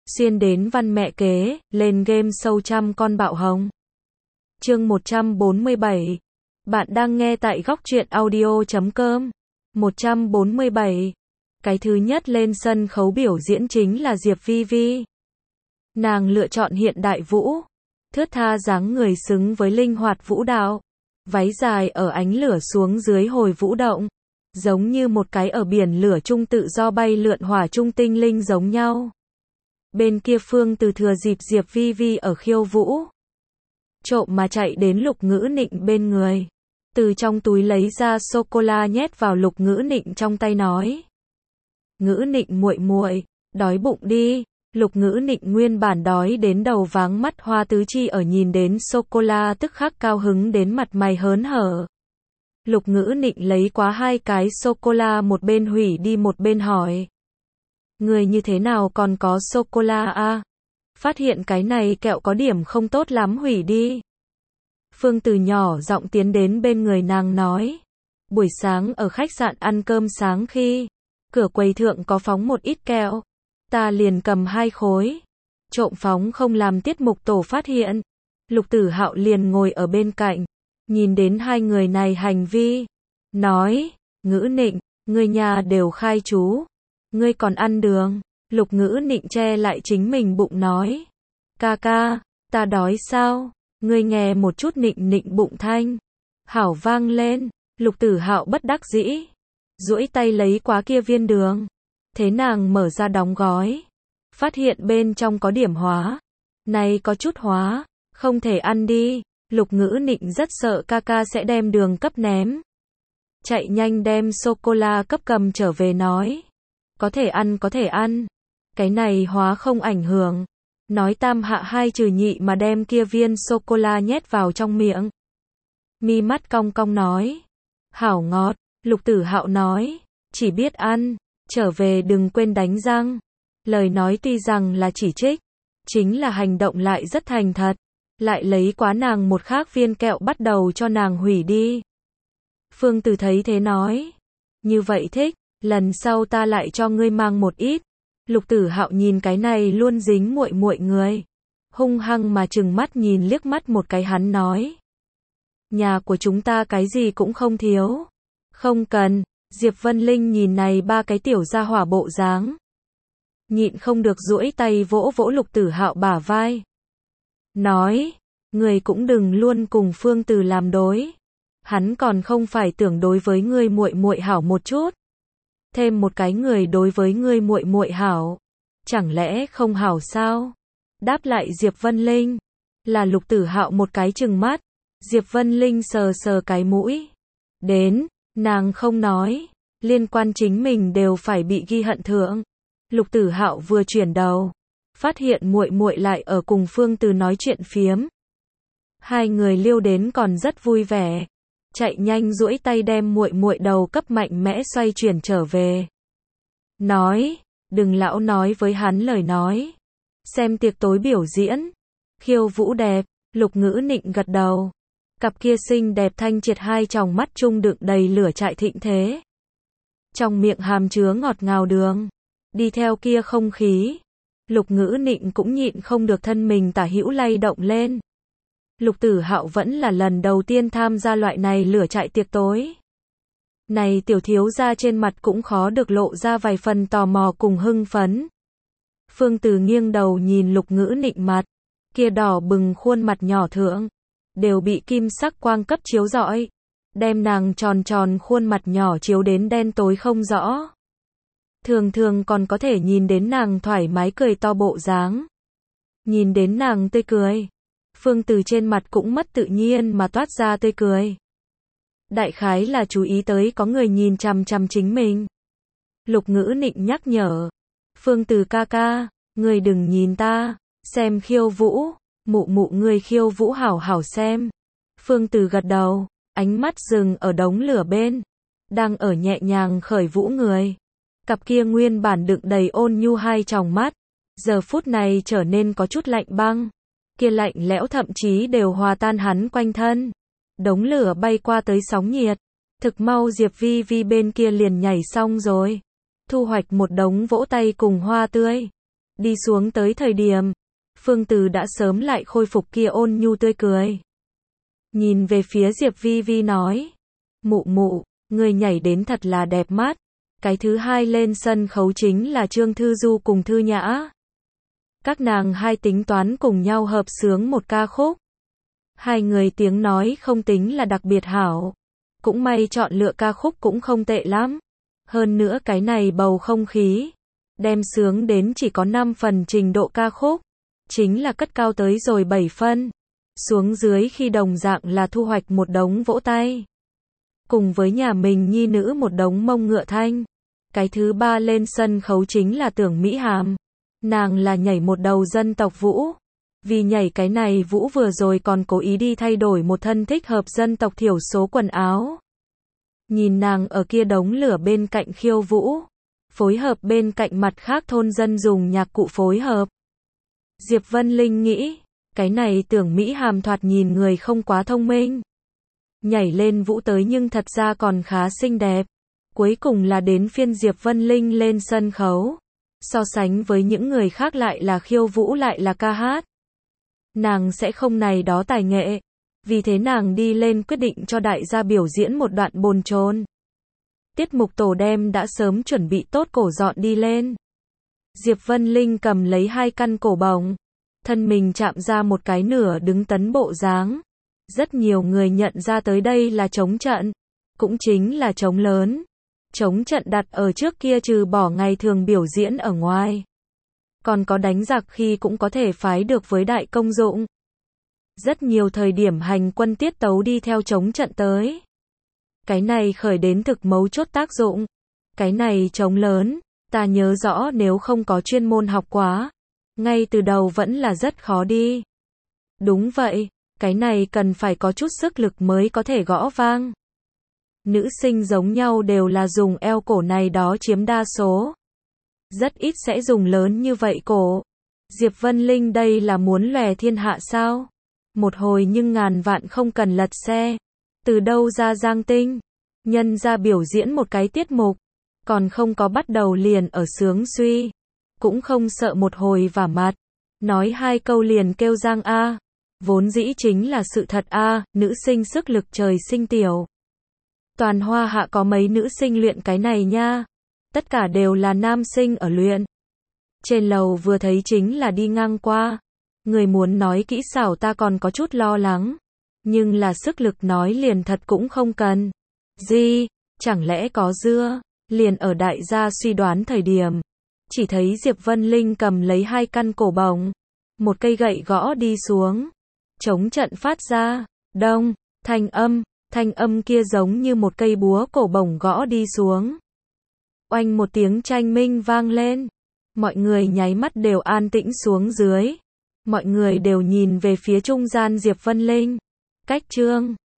xuyên đến văn mẹ kế, lên game show trăm con bạo hồng. Chương 147. Bạn đang nghe tại góc truyện audio.com. 147. Cái thứ nhất lên sân khấu biểu diễn chính là Diệp Vi Vi. Nàng lựa chọn hiện đại vũ, thướt tha dáng người xứng với linh hoạt vũ đạo. Váy dài ở ánh lửa xuống dưới hồi vũ động, giống như một cái ở biển lửa chung tự do bay lượn hỏa chung tinh linh giống nhau. Bên kia Phương Từ thừa dịp Diệp Vi Vi ở khiêu vũ, trộm mà chạy đến Lục Ngữ Nịnh bên người, từ trong túi lấy ra sô-cô-la nhét vào Lục Ngữ Nịnh trong tay nói: "Ngữ Nịnh muội muội, đói bụng đi." Lục Ngữ Nịnh nguyên bản đói đến đầu váng mắt hoa tứ chi ở nhìn đến sô-cô-la tức khắc cao hứng đến mặt mày hớn hở. Lục Ngữ Nịnh lấy quá 2 cái sô-cô-la một bên hủy đi một bên hỏi: "Người như thế nào còn có sô-cô-la a? Phát hiện cái này kẹo có điểm không tốt lắm hủy đi." Phương Từ nhỏ giọng tiến đến bên người nàng nói: "Buổi sáng ở khách sạn ăn cơm sáng khi cửa quầy thượng có phóng một ít kẹo, ta liền cầm 2 khối, trộm phóng không làm tiết mục tổ phát hiện." Lục Tử Hạo liền ngồi ở bên cạnh, nhìn đến hai người này hành vi, nói: "Ngữ Nịnh, người nhà đều khai chú, ngươi còn ăn đường?" Lục Ngữ Nịnh che lại chính mình bụng nói: "Ca ca, ta đói sao?" Ngươi nghe một chút Nịnh Nịnh bụng thanh hảo vang lên. Lục Tử Hạo bất đắc dĩ duỗi tay lấy quá kia viên đường, thế nàng mở ra đóng gói, phát hiện bên trong có điểm hóa, này có chút hóa, không thể ăn đi. Lục Ngữ Nịnh rất sợ ca ca sẽ đem đường cấp ném, chạy nhanh đem sô-cô-la cấp cầm trở về nói: "Có thể ăn, cái này hóa không ảnh hưởng." Nói tam hạ hai trừ nhị mà đem kia viên sô-cô-la nhét vào trong miệng. Mi mắt cong cong nói: "Hảo ngọt." Lục Tử Hạo nói: "Chỉ biết ăn, trở về đừng quên đánh răng." Lời nói tuy rằng là chỉ trích, chính là hành động lại rất thành thật, lại lấy quá nàng một khác viên kẹo bắt đầu cho nàng hủy đi. Phương Từ thấy thế nói: "Như vậy thích, lần sau ta lại cho ngươi mang một ít." Lục Tử Hạo nhìn cái này luôn dính muội muội người, hung hăng mà trừng mắt nhìn liếc mắt một cái hắn nói: "Nhà của chúng ta cái gì cũng không thiếu." "Không cần." Diệp Vân Linh nhìn này 3 cái tiểu gia hỏa bộ dáng, nhịn không được duỗi tay vỗ vỗ Lục Tử Hạo bả vai, nói: "Người cũng đừng luôn cùng Phương Từ làm đối, hắn còn không phải tưởng đối với ngươi muội muội hảo một chút, thêm một cái người đối với ngươi muội muội hảo, chẳng lẽ không hảo sao?" Đáp lại Diệp Vân Linh là Lục Tử Hạo một cái trừng mắt. Diệp Vân Linh sờ sờ cái mũi, đến, nàng không nói, liên quan chính mình đều phải bị ghi hận thượng. Lục Tử Hạo vừa chuyển đầu, phát hiện muội muội lại ở cùng Phương Từ nói chuyện phiếm. Hai người liêu đến còn rất vui vẻ, chạy nhanh duỗi tay đem muội muội đầu cấp mạnh mẽ xoay chuyển trở về. Nói: "Đừng lão nói với hắn lời nói, xem tiệc tối biểu diễn, khiêu vũ đẹp." Lục Ngữ Nịnh gật đầu, cặp kia xinh đẹp thanh triệt hai tròng mắt trung đựng đầy lửa trại thịnh thế, trong miệng hàm chứa ngọt ngào đường. Đi theo kia không khí, Lục Ngữ Nịnh cũng nhịn không được thân mình tả hữu lay động lên. Lục Tử Hạo vẫn là lần đầu tiên tham gia loại này lửa trại tiệc tối. Này tiểu thiếu gia trên mặt cũng khó được lộ ra vài phần tò mò cùng hưng phấn. Phương Từ nghiêng đầu nhìn Lục Ngữ Nịnh mặt, kia đỏ bừng khuôn mặt nhỏ thượng, đều bị kim sắc quang cấp chiếu rọi, đem nàng tròn tròn khuôn mặt nhỏ chiếu đến đen tối không rõ. Thường thường còn có thể nhìn đến nàng thoải mái cười to bộ dáng. Nhìn đến nàng tươi cười, Phương Từ trên mặt cũng mất tự nhiên mà toát ra tươi cười. Đại khái là chú ý tới có người nhìn chằm chằm chính mình. Lục Ngữ Nịnh nhắc nhở: "Phương Từ ca ca, ngươi đừng nhìn ta, xem khiêu vũ, mụ mụ ngươi khiêu vũ hảo hảo xem." Phương Từ gật đầu, ánh mắt dừng ở đống lửa bên, đang ở nhẹ nhàng khởi vũ người. Cặp kia nguyên bản đựng đầy ôn nhu hai tròng mắt, giờ phút này trở nên có chút lạnh băng, kia lạnh lẽo thậm chí đều hòa tan hắn quanh thân. Đống lửa bay qua tới sóng nhiệt, thực mau Diệp Vi Vi bên kia liền nhảy xong rồi, thu hoạch một đống vỗ tay cùng hoa tươi. Đi xuống tới thời điểm, Phương Từ đã sớm lại khôi phục kia ôn nhu tươi cười. Nhìn về phía Diệp Vi Vi nói, mụ mụ, người nhảy đến thật là đẹp mắt. Cái thứ hai lên sân khấu chính là Trương Thư Du cùng Thư Nhã. Các nàng hai tính toán cùng nhau hợp xướng một ca khúc. Hai người tiếng nói không tính là đặc biệt hảo. Cũng may chọn lựa ca khúc cũng không tệ lắm. Hơn nữa cái này bầu không khí, đem sướng đến chỉ có 5 phần trình độ ca khúc. Chính là cất cao tới rồi 7 phân. Xuống dưới khi đồng dạng là thu hoạch một đống vỗ tay. Cùng với nhà mình nhi nữ một đống mông ngựa thanh. Cái thứ ba lên sân khấu chính là Tưởng Mỹ Hàm. Nàng là nhảy một đầu dân tộc vũ. Vì nhảy cái này vũ vừa rồi còn cố ý đi thay đổi một thân thích hợp dân tộc thiểu số quần áo. Nhìn nàng ở kia đống lửa bên cạnh khiêu vũ. Phối hợp bên cạnh mặt khác thôn dân dùng nhạc cụ phối hợp. Diệp Vân Linh nghĩ, cái này Tưởng Mỹ Hàm thoạt nhìn người không quá thông minh. Nhảy lên vũ tới nhưng thật ra còn khá xinh đẹp. Cuối cùng là đến phiên Diệp Vân Linh lên sân khấu. So sánh với những người khác lại là khiêu vũ lại là ca hát. Nàng sẽ không này đó tài nghệ. Vì thế nàng đi lên quyết định cho đại gia biểu diễn một đoạn bồn chồn. Tiết mục tổ đem đã sớm chuẩn bị tốt cổ dọn đi lên. Diệp Vân Linh cầm lấy 2 căn cổ bồng. Thân mình chạm ra một cái nửa đứng tấn bộ dáng. Rất nhiều người nhận ra tới đây là trống trận. Cũng chính là trống lớn. Trống trận đặt ở trước kia trừ bỏ ngày thường biểu diễn ở ngoài. Còn có đánh giặc khi cũng có thể phái được với đại công dụng. Rất nhiều thời điểm hành quân tiết tấu đi theo trống trận tới. Cái này khởi đến thực mấu chốt tác dụng. Cái này trống lớn, ta nhớ rõ nếu không có chuyên môn học quá. Ngay từ đầu vẫn là rất khó đi. Đúng vậy, cái này cần phải có chút sức lực mới có thể gõ vang. Nữ sinh giống nhau đều là dùng eo cổ này đó chiếm đa số. Rất ít sẽ dùng lớn như vậy cổ. Diệp Vân Linh đây là muốn lòe thiên hạ sao? Một hồi nhưng ngàn vạn không cần lật xe. Từ đâu ra Giang Tinh? Nhân ra biểu diễn một cái tiết mục. Còn không có bắt đầu liền ở sướng suy. Cũng không sợ một hồi vả mặt. Nói 2 câu liền kêu Giang A. Vốn dĩ chính là sự thật A, nữ sinh sức lực trời sinh tiểu. Toàn Hoa Hạ có mấy nữ sinh luyện cái này nha. Tất cả đều là nam sinh ở luyện. Trên lầu vừa thấy chính là đi ngang qua. Người muốn nói kỹ xảo ta còn có chút lo lắng. Nhưng là sức lực nói liền thật cũng không cần. Gì? Chẳng lẽ có dưa? Liền ở đại gia suy đoán thời điểm. Chỉ thấy Diệp Vân Linh cầm lấy 2 căn cổ bồng. Một cây gậy gõ đi xuống. Trống trận phát ra. Đông. Thanh âm kia giống như một cây búa cổ bổng gõ đi xuống. Oanh một tiếng tranh minh vang lên. Mọi người nháy mắt đều an tĩnh xuống dưới. Mọi người đều nhìn về phía trung gian Diệp Vân Linh. Cách Trương